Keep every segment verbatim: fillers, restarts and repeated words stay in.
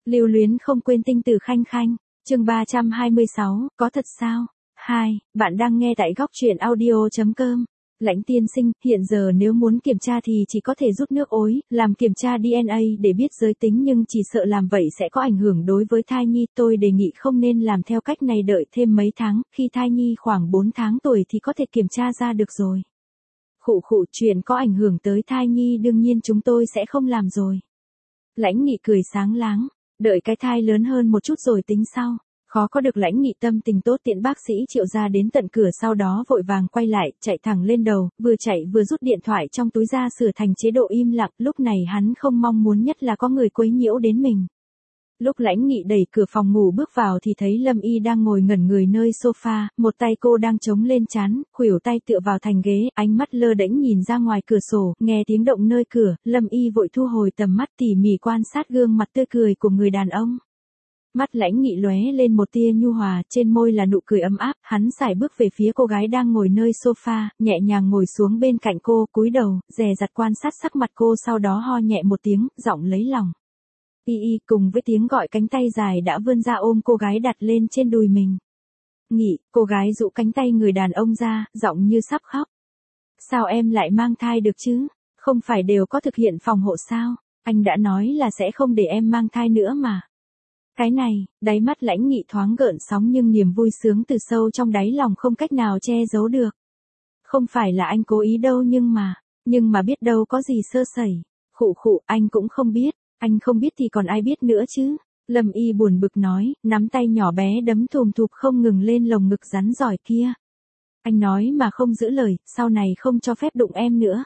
Lưu luyến không quên tinh tử khanh khanh, chương ba trăm hai mươi sáu, có thật sao? hai, bạn đang nghe tại góc truyện audio.com. Lãnh tiên sinh, hiện giờ nếu muốn kiểm tra thì chỉ có thể rút nước ối, làm kiểm tra đê en a để biết giới tính nhưng chỉ sợ làm vậy sẽ có ảnh hưởng đối với thai nhi. Tôi đề nghị không nên làm theo cách này, đợi thêm mấy tháng, khi thai nhi khoảng bốn tháng tuổi thì có thể kiểm tra ra được rồi. Khụ khụ, chuyện có ảnh hưởng tới thai nhi đương nhiên chúng tôi sẽ không làm rồi. Lãnh Nghị cười sáng láng, đợi cái thai lớn hơn một chút rồi tính sau. Khó có được Lãnh Nghị tâm tình tốt, tiện bác sĩ Triệu ra đến tận cửa, sau đó vội vàng quay lại, chạy thẳng lên đầu, vừa chạy vừa rút điện thoại trong túi ra sửa thành chế độ im lặng. Lúc này hắn không mong muốn nhất là có người quấy nhiễu đến mình. Lúc Lãnh Nghị đẩy cửa phòng ngủ bước vào thì thấy Lâm Y đang ngồi ngẩn người nơi sofa, một tay cô đang chống lên trán, khuỷu tay tựa vào thành ghế, ánh mắt lơ đễnh nhìn ra ngoài cửa sổ, nghe tiếng động nơi cửa, Lâm Y vội thu hồi tầm mắt, tỉ mỉ quan sát gương mặt tươi cười của người đàn ông. Mắt Lãnh Nghị lóe lên một tia nhu hòa, trên môi là nụ cười ấm áp, hắn sải bước về phía cô gái đang ngồi nơi sofa, nhẹ nhàng ngồi xuống bên cạnh cô, cúi đầu, dè dặt quan sát sắc mặt cô, sau đó ho nhẹ một tiếng, giọng lấy lòng. Y y, cùng với tiếng gọi, cánh tay dài đã vươn ra ôm cô gái đặt lên trên đùi mình. Nghị, cô gái dụ cánh tay người đàn ông ra, giọng như sắp khóc. Sao em lại mang thai được chứ? Không phải đều có thực hiện phòng hộ sao? Anh đã nói là sẽ không để em mang thai nữa mà. Cái này, đáy mắt Lãnh Nghị thoáng gợn sóng nhưng niềm vui sướng từ sâu trong đáy lòng không cách nào che giấu được. Không phải là anh cố ý đâu nhưng mà, nhưng mà biết đâu có gì sơ sẩy. Khụ khụ, anh cũng không biết. Anh không biết thì còn ai biết nữa chứ? Lâm Y buồn bực nói, nắm tay nhỏ bé đấm thùm thụp không ngừng lên lồng ngực rắn giỏi kia. Anh nói mà không giữ lời, sau này không cho phép đụng em nữa.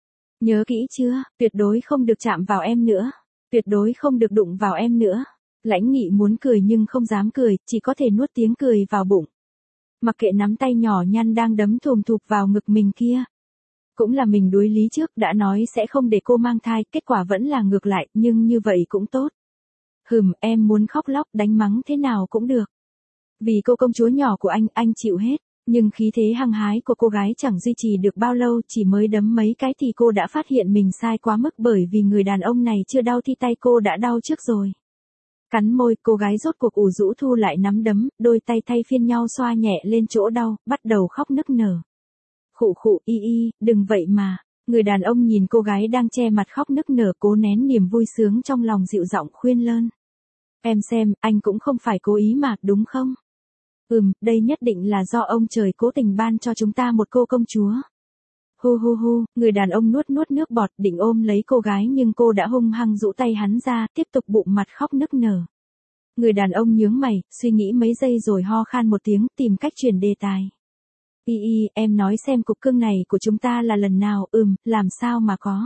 Nhớ kỹ chưa, tuyệt đối không được chạm vào em nữa. Tuyệt đối không được đụng vào em nữa. Lãnh Nghị muốn cười nhưng không dám cười, chỉ có thể nuốt tiếng cười vào bụng. Mặc kệ nắm tay nhỏ nhăn đang đấm thùm thụp vào ngực mình kia. Cũng là mình đối lý trước, đã nói sẽ không để cô mang thai, kết quả vẫn là ngược lại, nhưng như vậy cũng tốt. Hừm, em muốn khóc lóc, đánh mắng thế nào cũng được. Vì cô công chúa nhỏ của anh, anh chịu hết. Nhưng khí thế hăng hái của cô gái chẳng duy trì được bao lâu, chỉ mới đấm mấy cái thì cô đã phát hiện mình sai quá mức, bởi vì người đàn ông này chưa đau thì tay cô đã đau trước rồi. Cắn môi, cô gái rốt cuộc ủ rũ thu lại nắm đấm, đôi tay thay phiên nhau xoa nhẹ lên chỗ đau, bắt đầu khóc nức nở. Khụ khụ, y y, đừng vậy mà. Người đàn ông nhìn cô gái đang che mặt khóc nức nở, cố nén niềm vui sướng trong lòng, dịu giọng khuyên lơn. Em xem, anh cũng không phải cố ý mà, đúng không? Ừm, đây nhất định là do ông trời cố tình ban cho chúng ta một cô công chúa. Hu hu hu, người đàn ông nuốt nuốt nước bọt, định ôm lấy cô gái nhưng cô đã hung hăng rũ tay hắn ra, tiếp tục bụng mặt khóc nức nở. Người đàn ông nhướng mày, suy nghĩ mấy giây rồi ho khan một tiếng, tìm cách chuyển đề tài. Y y, em nói xem cục cưng này của chúng ta là lần nào? Ừm, làm sao mà có.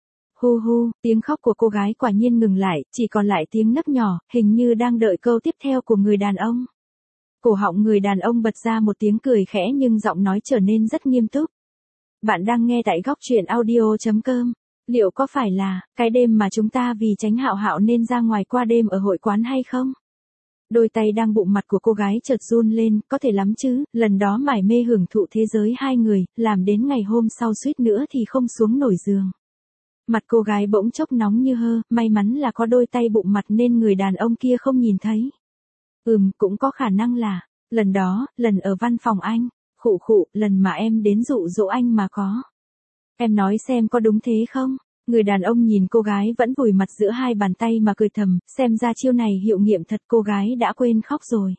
Hu hu, tiếng khóc của cô gái quả nhiên ngừng lại, chỉ còn lại tiếng nấc nhỏ, hình như đang đợi câu tiếp theo của người đàn ông. Cổ họng người đàn ông bật ra một tiếng cười khẽ nhưng giọng nói trở nên rất nghiêm túc. Bạn đang nghe tại góc truyện audio.com. Liệu có phải là cái đêm mà chúng ta vì tránh Hạo Hạo nên ra ngoài qua đêm ở hội quán hay không? Đôi tay đang bụng mặt của cô gái chợt run lên, có thể lắm chứ, lần đó mải mê hưởng thụ thế giới hai người, làm đến ngày hôm sau suýt nữa thì không xuống nổi giường. Mặt cô gái bỗng chốc nóng như hơ, may mắn là có đôi tay bụng mặt nên người đàn ông kia không nhìn thấy. Ừm, cũng có khả năng là, lần đó, lần ở văn phòng anh, khụ khụ, lần mà em đến dụ dỗ anh mà có. Em nói xem có đúng thế không? Người đàn ông nhìn cô gái vẫn vùi mặt giữa hai bàn tay mà cười thầm, xem ra chiêu này hiệu nghiệm thật, cô gái đã quên khóc rồi.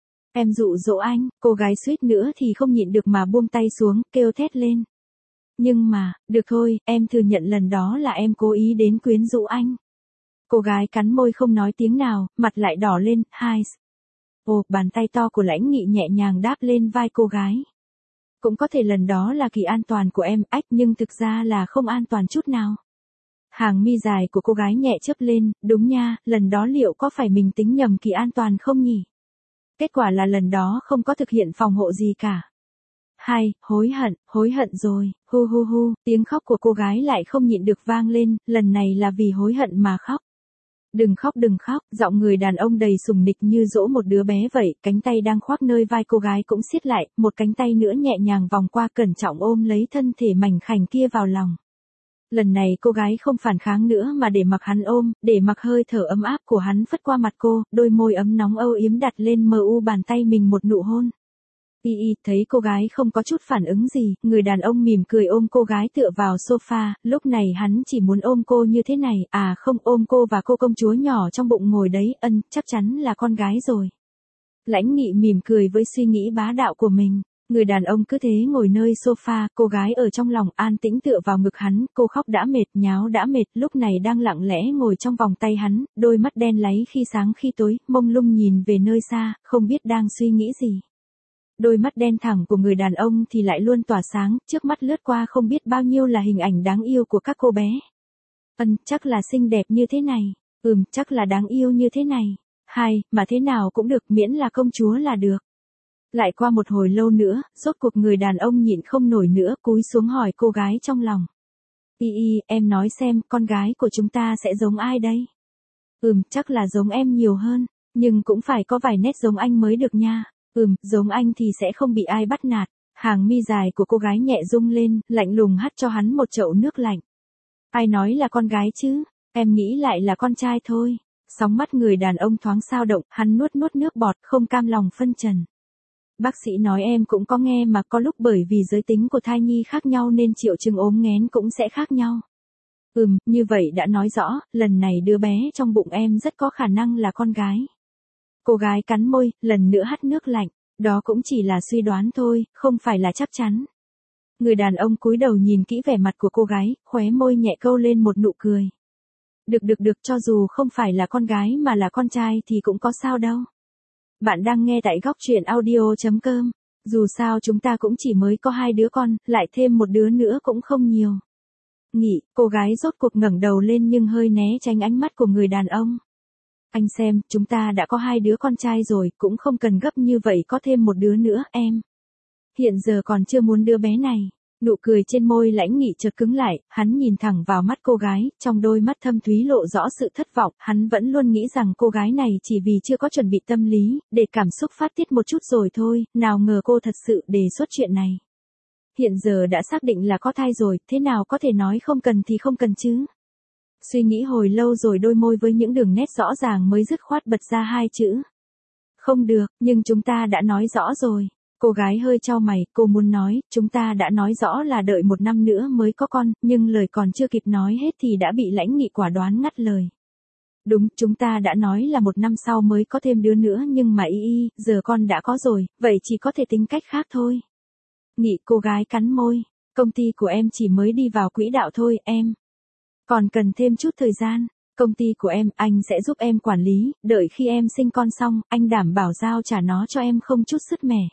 Em dụ dỗ anh, cô gái suýt nữa thì không nhịn được mà buông tay xuống, kêu thét lên. Nhưng mà, được thôi, em thừa nhận lần đó là em cố ý đến quyến rũ anh. Cô gái cắn môi không nói tiếng nào, mặt lại đỏ lên, hai. Ồ, bàn tay to của Lãnh Nghị nhẹ nhàng đáp lên vai cô gái. Cũng có thể lần đó là kỳ an toàn của em, ách, nhưng thực ra là không an toàn chút nào. Hàng mi dài của cô gái nhẹ chớp lên, đúng nha, lần đó liệu có phải mình tính nhầm kỳ an toàn không nhỉ? Kết quả là lần đó không có thực hiện phòng hộ gì cả. Hai, hối hận, hối hận rồi, hu hu hu, tiếng khóc của cô gái lại không nhịn được vang lên, lần này là vì hối hận mà khóc. Đừng khóc đừng khóc, giọng người đàn ông đầy sùng nịch như dỗ một đứa bé vậy, cánh tay đang khoác nơi vai cô gái cũng siết lại, một cánh tay nữa nhẹ nhàng vòng qua cẩn trọng ôm lấy thân thể mảnh khảnh kia vào lòng. Lần này cô gái không phản kháng nữa mà để mặc hắn ôm, để mặc hơi thở ấm áp của hắn phất qua mặt cô, đôi môi ấm nóng âu yếm đặt lên mờ u bàn tay mình một nụ hôn. Y y thấy cô gái không có chút phản ứng gì, người đàn ông mỉm cười ôm cô gái tựa vào sofa, lúc này hắn chỉ muốn ôm cô như thế này, à không ôm cô và cô công chúa nhỏ trong bụng ngồi đấy, ân, chắc chắn là con gái rồi. Lãnh Nghị mỉm cười với suy nghĩ bá đạo của mình. Người đàn ông cứ thế ngồi nơi sofa, cô gái ở trong lòng an tĩnh tựa vào ngực hắn, cô khóc đã mệt, nháo đã mệt, lúc này đang lặng lẽ ngồi trong vòng tay hắn, đôi mắt đen láy khi sáng khi tối, mông lung nhìn về nơi xa, không biết đang suy nghĩ gì. Đôi mắt đen thẳng của người đàn ông thì lại luôn tỏa sáng, trước mắt lướt qua không biết bao nhiêu là hình ảnh đáng yêu của các cô bé. Ân, chắc là xinh đẹp như thế này, ừm, chắc là đáng yêu như thế này, hai, mà thế nào cũng được miễn là công chúa là được. Lại qua một hồi lâu nữa, rốt cuộc người đàn ông nhịn không nổi nữa, cúi xuống hỏi cô gái trong lòng. Y y, em nói xem, con gái của chúng ta sẽ giống ai đây? Ừm, chắc là giống em nhiều hơn, nhưng cũng phải có vài nét giống anh mới được nha. Ừm, giống anh thì sẽ không bị ai bắt nạt. Hàng mi dài của cô gái nhẹ rung lên, lạnh lùng hắt cho hắn một chậu nước lạnh. Ai nói là con gái chứ? Em nghĩ lại là con trai thôi. Sóng mắt người đàn ông thoáng sao động, hắn nuốt nuốt nước bọt, không cam lòng phân trần. Bác sĩ nói em cũng có nghe mà, có lúc bởi vì giới tính của thai nhi khác nhau nên triệu chứng ốm nghén cũng sẽ khác nhau. Ừm, như vậy đã nói rõ, lần này đứa bé trong bụng em rất có khả năng là con gái. Cô gái cắn môi, lần nữa hắt nước lạnh, đó cũng chỉ là suy đoán thôi, không phải là chắc chắn. Người đàn ông cúi đầu nhìn kỹ vẻ mặt của cô gái, khóe môi nhẹ câu lên một nụ cười. Được được được, cho dù không phải là con gái mà là con trai thì cũng có sao đâu. Bạn đang nghe tại góc truyện audio chấm com. Dù sao chúng ta cũng chỉ mới có hai đứa con, lại thêm một đứa nữa cũng không nhiều. Nghị, cô gái rốt cuộc ngẩng đầu lên nhưng hơi né tránh ánh mắt của người đàn ông. Anh xem, chúng ta đã có hai đứa con trai rồi, cũng không cần gấp như vậy có thêm một đứa nữa, em. Hiện giờ còn chưa muốn đứa bé này. Nụ cười trên môi Lãnh Nghị chợt cứng lại, hắn nhìn thẳng vào mắt cô gái, trong đôi mắt thâm thúy lộ rõ sự thất vọng, hắn vẫn luôn nghĩ rằng cô gái này chỉ vì chưa có chuẩn bị tâm lý, để cảm xúc phát tiết một chút rồi thôi, nào ngờ cô thật sự đề xuất chuyện này. Hiện giờ đã xác định là có thai rồi, thế nào có thể nói không cần thì không cần chứ? Suy nghĩ hồi lâu rồi đôi môi với những đường nét rõ ràng mới dứt khoát bật ra hai chữ. Không được, nhưng chúng ta đã nói rõ rồi. Cô gái hơi chau mày, cô muốn nói, chúng ta đã nói rõ là đợi một năm nữa mới có con, nhưng lời còn chưa kịp nói hết thì đã bị Lãnh Nghị quả đoán ngắt lời. Đúng, chúng ta đã nói là một năm sau mới có thêm đứa nữa nhưng mà y y, giờ con đã có rồi, vậy chỉ có thể tính cách khác thôi. Nghị, cô gái cắn môi, công ty của em chỉ mới đi vào quỹ đạo thôi, em. Còn cần thêm chút thời gian, công ty của em, anh sẽ giúp em quản lý, đợi khi em sinh con xong, anh đảm bảo giao trả nó cho em không chút sứt mẻ.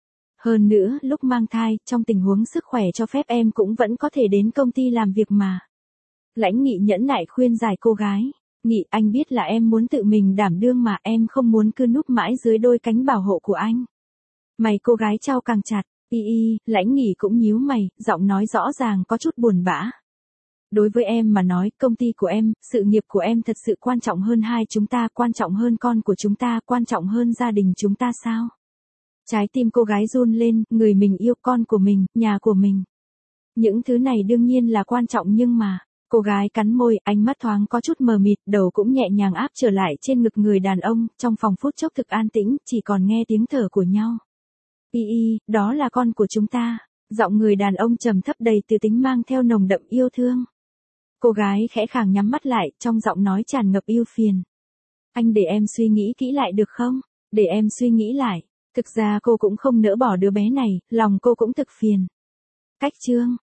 Hơn nữa, lúc mang thai, trong tình huống sức khỏe cho phép em cũng vẫn có thể đến công ty làm việc mà. Lãnh Nghị nhẫn nại khuyên giải cô gái. Nghị, anh biết là em muốn tự mình đảm đương mà, em không muốn cứ núp mãi dưới đôi cánh bảo hộ của anh. Mày cô gái trao càng chặt, y y, Lãnh Nghị cũng nhíu mày, giọng nói rõ ràng có chút buồn bã. Đối với em mà nói, công ty của em, sự nghiệp của em thật sự quan trọng hơn hai chúng ta, quan trọng hơn con của chúng ta, quan trọng hơn gia đình chúng ta sao? Trái tim cô gái run lên, người mình yêu, con của mình, nhà của mình. Những thứ này đương nhiên là quan trọng nhưng mà, cô gái cắn môi, ánh mắt thoáng có chút mờ mịt, đầu cũng nhẹ nhàng áp trở lại trên ngực người đàn ông, trong phòng phút chốc thực an tĩnh, chỉ còn nghe tiếng thở của nhau. Y y, đó là con của chúng ta. Giọng người đàn ông trầm thấp đầy từ tính mang theo nồng đậm yêu thương. Cô gái khẽ khàng nhắm mắt lại, trong giọng nói tràn ngập yêu phiền. Anh để em suy nghĩ kỹ lại được không? Để em suy nghĩ lại. Thực ra cô cũng không nỡ bỏ đứa bé này, lòng cô cũng thực phiền. Cách chương.